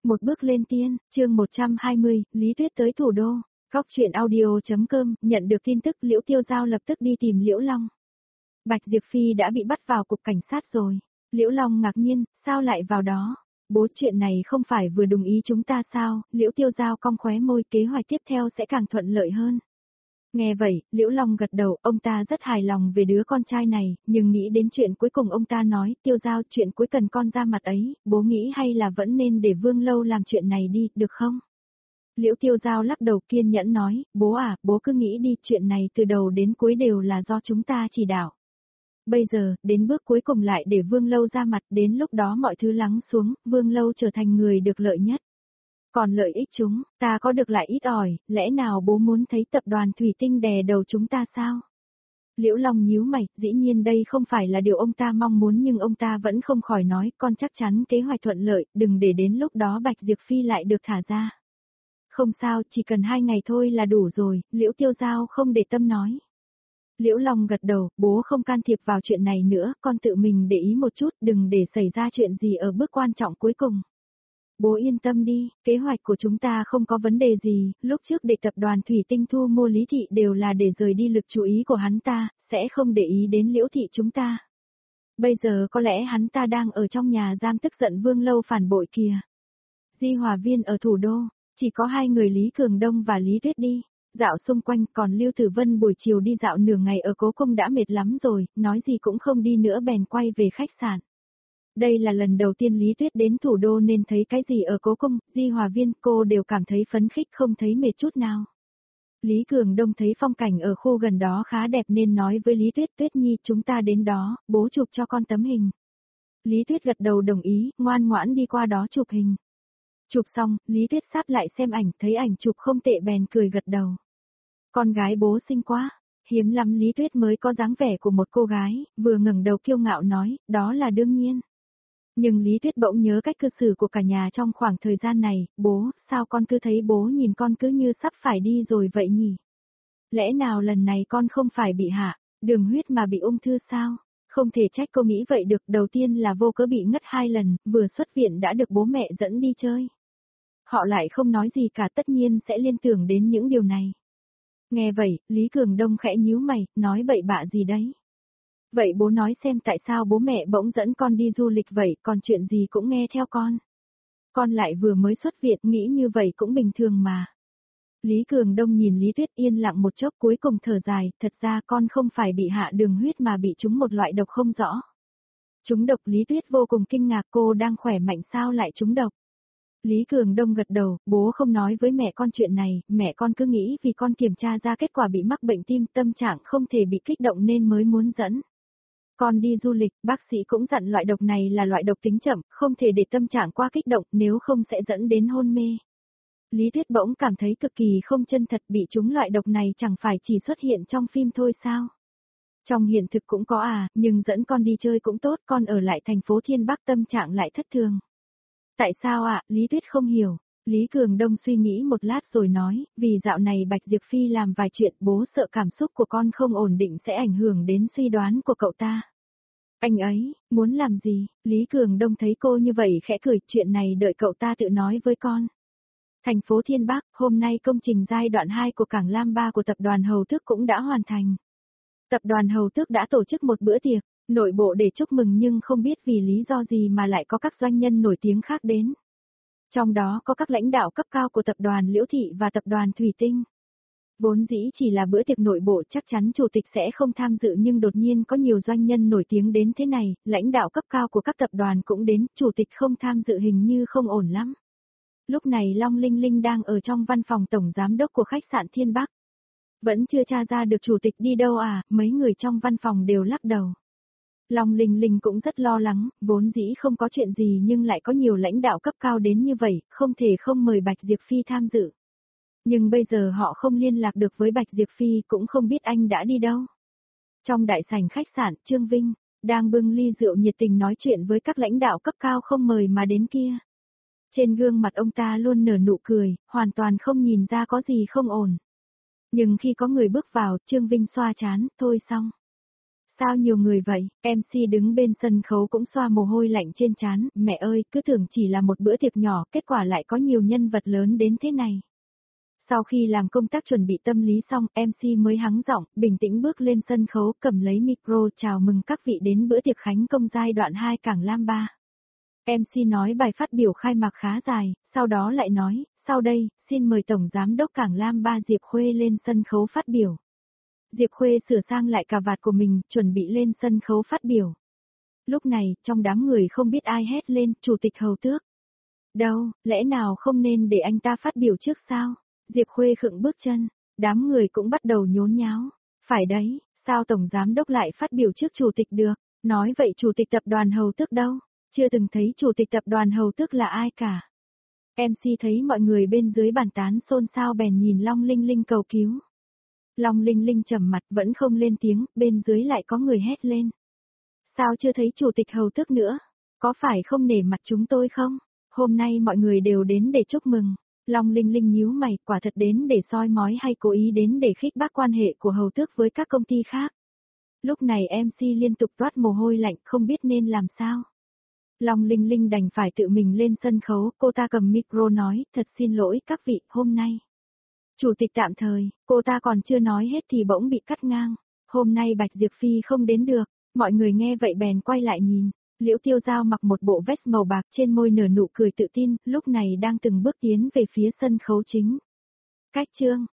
Một bước lên tiên, chương 120, Lý Tuyết tới thủ đô. Góc truyện audio.com, nhận được tin tức Liễu Tiêu Giao lập tức đi tìm Liễu Long. Bạch Diệp Phi đã bị bắt vào cục cảnh sát rồi. Liễu Long ngạc nhiên, sao lại vào đó? Bố, chuyện này không phải vừa đồng ý chúng ta sao? Liễu Tiêu Giao cong khóe môi, kế hoạch tiếp theo sẽ càng thuận lợi hơn. Nghe vậy, Liễu Long gật đầu, ông ta rất hài lòng về đứa con trai này, nhưng nghĩ đến chuyện cuối cùng ông ta nói, Tiêu Giao, chuyện cuối cần con ra mặt ấy, bố nghĩ hay là vẫn nên để Vương Lâu làm chuyện này đi, được không? Liễu Tiêu Giao lắc đầu kiên nhẫn nói, bố à, bố cứ nghĩ đi, chuyện này từ đầu đến cuối đều là do chúng ta chỉ đạo. Bây giờ, đến bước cuối cùng lại để Vương Lâu ra mặt, đến lúc đó mọi thứ lắng xuống, Vương Lâu trở thành người được lợi nhất. Còn lợi ích chúng, ta có được lại ít ỏi, lẽ nào bố muốn thấy tập đoàn Thủy Tinh đè đầu chúng ta sao? Liễu Long nhíu mày, dĩ nhiên đây không phải là điều ông ta mong muốn nhưng ông ta vẫn không khỏi nói, con chắc chắn kế hoạch thuận lợi, đừng để đến lúc đó Bạch Diệp Phi lại được thả ra. Không sao, chỉ cần 2 ngày thôi là đủ rồi, Liễu Tiêu Giao không để tâm nói. Liễu Long gật đầu, bố không can thiệp vào chuyện này nữa, con tự mình để ý một chút, đừng để xảy ra chuyện gì ở bước quan trọng cuối cùng. Bố yên tâm đi, kế hoạch của chúng ta không có vấn đề gì, lúc trước để tập đoàn Thủy Tinh thu mua Lý Thị đều là để rời đi lực chú ý của hắn ta, sẽ không để ý đến Liễu Thị chúng ta. Bây giờ có lẽ hắn ta đang ở trong nhà giam tức giận Vương Lâu phản bội kìa. Di Hòa Viên ở thủ đô, chỉ có 2 người Lý Cường Đông và Lý Tuyết đi. Dạo xung quanh, còn Lưu Tử Vân buổi chiều đi dạo nửa ngày ở Cố Cung đã mệt lắm rồi, nói gì cũng không đi nữa bèn quay về khách sạn. Đây là lần đầu tiên Lý Tuyết đến thủ đô nên thấy cái gì ở Cố Cung, Di Hòa Viên cô đều cảm thấy phấn khích không thấy mệt chút nào. Lý Cường Đông thấy phong cảnh ở khu gần đó khá đẹp nên nói với Lý Tuyết, Tuyết Nhi chúng ta đến đó, bố chụp cho con tấm hình. Lý Tuyết gật đầu đồng ý, ngoan ngoãn đi qua đó chụp hình. Chụp xong, Lý Tuyết sát lại xem ảnh, thấy ảnh chụp không tệ bèn cười gật đầu. Con gái bố xinh quá, hiếm lắm Lý Tuyết mới có dáng vẻ của một cô gái, vừa ngẩng đầu kiêu ngạo nói, đó là đương nhiên. Nhưng Lý Tuyết bỗng nhớ cách cư xử của cả nhà trong khoảng thời gian này, bố, sao con cứ thấy bố nhìn con cứ như sắp phải đi rồi vậy nhỉ? Lẽ nào lần này con không phải bị hạ, đường huyết mà bị ung thư sao? Không thể trách cô nghĩ vậy được, đầu tiên là vô cớ bị ngất 2 lần, vừa xuất viện đã được bố mẹ dẫn đi chơi. Họ lại không nói gì cả, tất nhiên sẽ liên tưởng đến những điều này. Nghe vậy, Lý Cường Đông khẽ nhíu mày, nói bậy bạ gì đấy. Vậy bố nói xem tại sao bố mẹ bỗng dẫn con đi du lịch vậy, còn chuyện gì cũng nghe theo con. Con lại vừa mới xuất viện, nghĩ như vậy cũng bình thường mà. Lý Cường Đông nhìn Lý Tuyết yên lặng một chốc cuối cùng thở dài, thật ra con không phải bị hạ đường huyết mà bị trúng một loại độc không rõ. Trúng độc, Lý Tuyết vô cùng kinh ngạc, cô đang khỏe mạnh sao lại trúng độc. Lý Cường Đông gật đầu, bố không nói với mẹ con chuyện này, mẹ con cứ nghĩ vì con kiểm tra ra kết quả bị mắc bệnh tim, tâm trạng không thể bị kích động nên mới muốn dẫn. Con đi du lịch, bác sĩ cũng dặn loại độc này là loại độc tính chậm, không thể để tâm trạng quá kích động, nếu không sẽ dẫn đến hôn mê. Lý Tuyết bỗng cảm thấy cực kỳ không chân thật, bị trúng loại độc này chẳng phải chỉ xuất hiện trong phim thôi sao? Trong hiện thực cũng có à, nhưng dẫn con đi chơi cũng tốt, con ở lại thành phố Thiên Bắc tâm trạng lại thất thường. Tại sao ạ, Lý Tuyết không hiểu. Lý Cường Đông suy nghĩ một lát rồi nói, vì dạo này Bạch Diệp Phi làm vài chuyện, bố sợ cảm xúc của con không ổn định sẽ ảnh hưởng đến suy đoán của cậu ta. Anh ấy, muốn làm gì? Lý Cường Đông thấy cô như vậy khẽ cười, chuyện này đợi cậu ta tự nói với con. Thành phố Thiên Bắc, hôm nay công trình giai đoạn 2 của Cảng Lam 3 của tập đoàn Hầu Tước cũng đã hoàn thành. Tập đoàn Hầu Tước đã tổ chức một bữa tiệc, nội bộ để chúc mừng nhưng không biết vì lý do gì mà lại có các doanh nhân nổi tiếng khác đến. Trong đó có các lãnh đạo cấp cao của tập đoàn Liễu Thị và tập đoàn Thủy Tinh. Vốn dĩ chỉ là bữa tiệc nội bộ chắc chắn chủ tịch sẽ không tham dự nhưng đột nhiên có nhiều doanh nhân nổi tiếng đến thế này, lãnh đạo cấp cao của các tập đoàn cũng đến, chủ tịch không tham dự hình như không ổn lắm. Lúc này Long Linh Linh đang ở trong văn phòng tổng giám đốc của khách sạn Thiên Bắc. Vẫn chưa tra ra được chủ tịch đi đâu à, mấy người trong văn phòng đều lắc đầu. Long Linh Linh cũng rất lo lắng, vốn dĩ không có chuyện gì nhưng lại có nhiều lãnh đạo cấp cao đến như vậy, không thể không mời Bạch Diệp Phi tham dự. Nhưng bây giờ họ không liên lạc được với Bạch Diệp Phi cũng không biết anh đã đi đâu. Trong đại sảnh khách sạn, Trương Vinh, đang bưng ly rượu nhiệt tình nói chuyện với các lãnh đạo cấp cao không mời mà đến kia. Trên gương mặt ông ta luôn nở nụ cười, hoàn toàn không nhìn ra có gì không ổn. Nhưng khi có người bước vào, Trương Vinh xoa trán, thôi xong. Sao nhiều người vậy? MC đứng bên sân khấu cũng xoa mồ hôi lạnh trên trán, mẹ ơi, cứ tưởng chỉ là một bữa tiệc nhỏ, kết quả lại có nhiều nhân vật lớn đến thế này. Sau khi làm công tác chuẩn bị tâm lý xong, MC mới hắng giọng, bình tĩnh bước lên sân khấu, cầm lấy micro chào mừng các vị đến bữa tiệc khánh công giai đoạn 2 Cảng Lam 3. MC nói bài phát biểu khai mạc khá dài, sau đó lại nói, sau đây, xin mời Tổng Giám đốc Cảng Lam 3 Diệp Khuê lên sân khấu phát biểu. Diệp Khuê sửa sang lại cà vạt của mình, chuẩn bị lên sân khấu phát biểu. Lúc này, trong đám người không biết ai hét lên, Chủ tịch Hầu Tước. Đâu, lẽ nào không nên để anh ta phát biểu trước sao? Diệp Khuê khựng bước chân, đám người cũng bắt đầu nhốn nháo. Phải đấy, sao Tổng Giám đốc lại phát biểu trước Chủ tịch được? Nói vậy Chủ tịch Tập đoàn Hầu Tước đâu? Chưa từng thấy Chủ tịch Tập đoàn Hầu Tước là ai cả. MC thấy mọi người bên dưới bàn tán xôn xao bèn nhìn Long Linh Linh cầu cứu. Long Linh Linh trầm mặt vẫn không lên tiếng, bên dưới lại có người hét lên. Sao chưa thấy Chủ tịch Hầu Tước nữa? Có phải không nể mặt chúng tôi không? Hôm nay mọi người đều đến để chúc mừng. Long Linh Linh nhíu mày, quả thật đến để soi mói hay cố ý đến để khích bác quan hệ của Hầu Tước với các công ty khác? Lúc này MC liên tục toát mồ hôi lạnh không biết nên làm sao. Long Linh Linh đành phải tự mình lên sân khấu, cô ta cầm micro nói, thật xin lỗi các vị, hôm nay. Chủ tịch tạm thời, cô ta còn chưa nói hết thì bỗng bị cắt ngang. Hôm nay Bạch Diệp Phi không đến được, mọi người nghe vậy bèn quay lại nhìn. Liễu Tiêu Giao mặc một bộ vest màu bạc trên môi nở nụ cười tự tin, lúc này đang từng bước tiến về phía sân khấu chính. Cách chương,